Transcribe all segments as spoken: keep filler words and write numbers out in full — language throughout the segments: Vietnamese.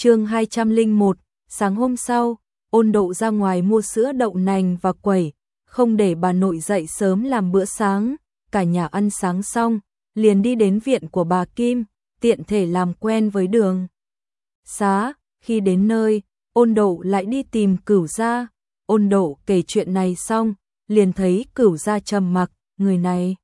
Chương hai trăm lẻ một, sáng hôm sau, Ôn Độ ra ngoài mua sữa đậu nành và quẩy, không để bà nội dậy sớm làm bữa sáng, cả nhà ăn sáng xong, liền đi đến viện của bà Kim, tiện thể làm quen với Đường Xá. Khi đến nơi, Ôn Độ lại đi tìm Cửu Gia. Ôn Độ kể chuyện này xong, liền thấy Cửu Gia trầm mặc, người này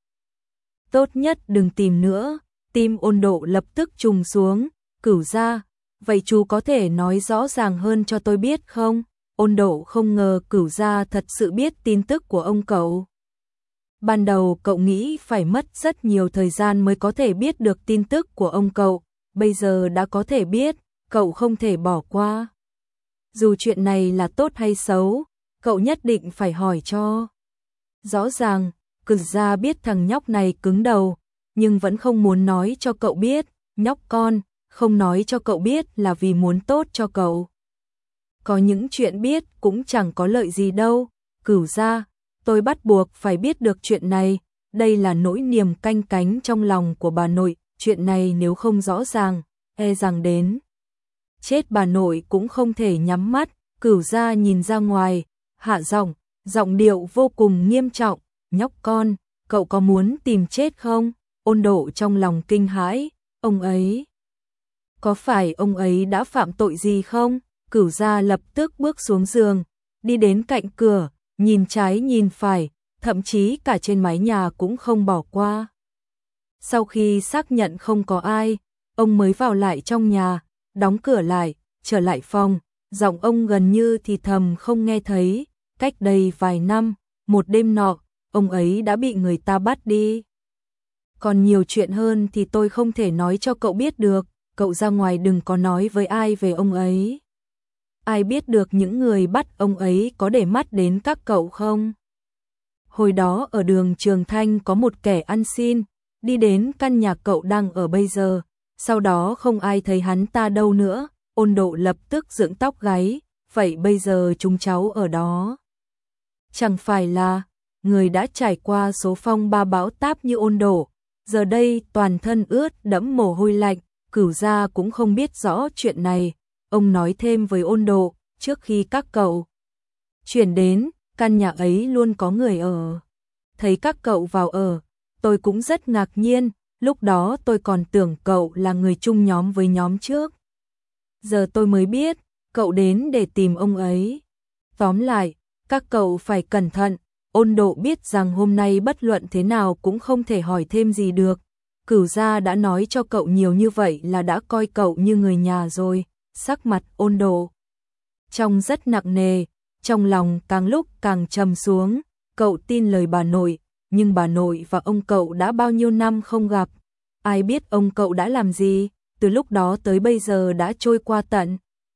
tốt nhất đừng tìm nữa. Tim Ôn Độ lập tức trùng xuống. Cửu Gia, vậy chú có thể nói rõ ràng hơn cho tôi biết không? Ôn Độ không ngờ Cửu Gia thật sự biết tin tức của ông cậu. Ban đầu cậu nghĩ phải mất rất nhiều thời gian mới có thể biết được tin tức của ông cậu, bây giờ đã có thể biết, cậu không thể bỏ qua. Dù chuyện này là tốt hay xấu, cậu nhất định phải hỏi cho rõ ràng. Cửu Gia biết thằng nhóc này cứng đầu, nhưng vẫn không muốn nói cho cậu biết. Nhóc con, không nói cho cậu biết là vì muốn tốt cho cậu. Có những chuyện biết cũng chẳng có lợi gì đâu. Cửu Gia, tôi bắt buộc phải biết được chuyện này, đây là nỗi niềm canh cánh trong lòng của bà nội, chuyện này nếu không rõ ràng, e rằng đến chết bà nội cũng không thể nhắm mắt. Cửu Gia nhìn ra ngoài, hạ giọng, giọng điệu vô cùng nghiêm trọng, nhóc con, cậu có muốn tìm chết không? Ôn Độ trong lòng kinh hãi, ông ấy, có phải ông ấy đã phạm tội gì không? Cửu Gia lập tức bước xuống giường, đi đến cạnh cửa, nhìn trái nhìn phải, thậm chí cả trên mái nhà cũng không bỏ qua. Sau khi xác nhận không có ai, ông mới vào lại trong nhà, đóng cửa lại, trở lại phòng, giọng ông gần như thì thầm không nghe thấy. Cách đây vài năm, một đêm nọ, ông ấy đã bị người ta bắt đi. Còn nhiều chuyện hơn thì tôi không thể nói cho cậu biết được, cậu ra ngoài đừng có nói với ai về ông ấy. Ai biết được những người bắt ông ấy có để mắt đến các cậu không? Hồi đó ở đường Trường Thanh có một kẻ ăn xin, đi đến căn nhà cậu đang ở bây giờ, sau đó không ai thấy hắn ta đâu nữa. Ôn Độ lập tức dựng tóc gáy, vậy bây giờ chúng cháu ở đó chẳng phải là người đã trải qua số phong ba bão táp như Ôn Độ, giờ đây toàn thân ướt đẫm mồ hôi lạnh. Cửu Gia cũng không biết rõ chuyện này, ông nói thêm với Ôn Độ, trước khi các cậu chuyển đến, căn nhà ấy luôn có người ở. Thấy các cậu vào ở, tôi cũng rất ngạc nhiên, lúc đó tôi còn tưởng cậu là người chung nhóm với nhóm trước. Giờ tôi mới biết, cậu đến để tìm ông ấy. Tóm lại, các cậu phải cẩn thận. Ôn Độ biết rằng hôm nay bất luận thế nào cũng không thể hỏi thêm gì được. Cửu Gia đã nói cho cậu nhiều như vậy là đã coi cậu như người nhà rồi. Sắc mặt Ôn Độ trông rất nặng nề, trong lòng càng lúc càng trầm xuống. Cậu tin lời bà nội, nhưng bà nội và ông cậu đã bao nhiêu năm không gặp. Ai biết ông cậu đã làm gì, từ lúc đó tới bây giờ đã trôi qua tận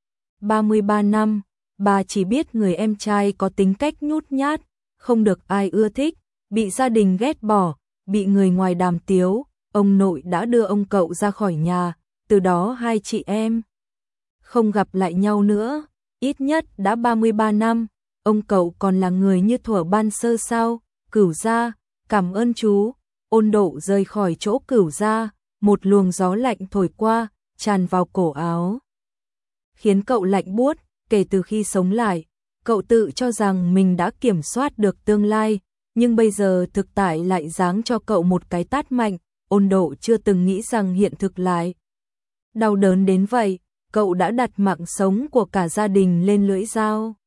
ba mươi ba năm. Bà chỉ biết người em trai có tính cách nhút nhát, không được ai ưa thích, bị gia đình ghét bỏ, bị người ngoài đàm tiếu. Ông nội đã đưa ông cậu ra khỏi nhà, từ đó hai chị em không gặp lại nhau nữa, ít nhất đã ba mươi ba năm. Ông cậu còn là người như thuở ban sơ sao? Cửu Gia, cảm ơn chú. Ôn Độ rời khỏi chỗ Cửu Gia, một luồng gió lạnh thổi qua, tràn vào cổ áo, khiến cậu lạnh buốt. Kể từ khi sống lại, cậu tự cho rằng mình đã kiểm soát được tương lai, nhưng bây giờ thực tại lại giáng cho cậu một cái tát mạnh. Ôn Độ chưa từng nghĩ rằng hiện thực lại đau đớn đến vậy, cậu đã đặt mạng sống của cả gia đình lên lưỡi dao.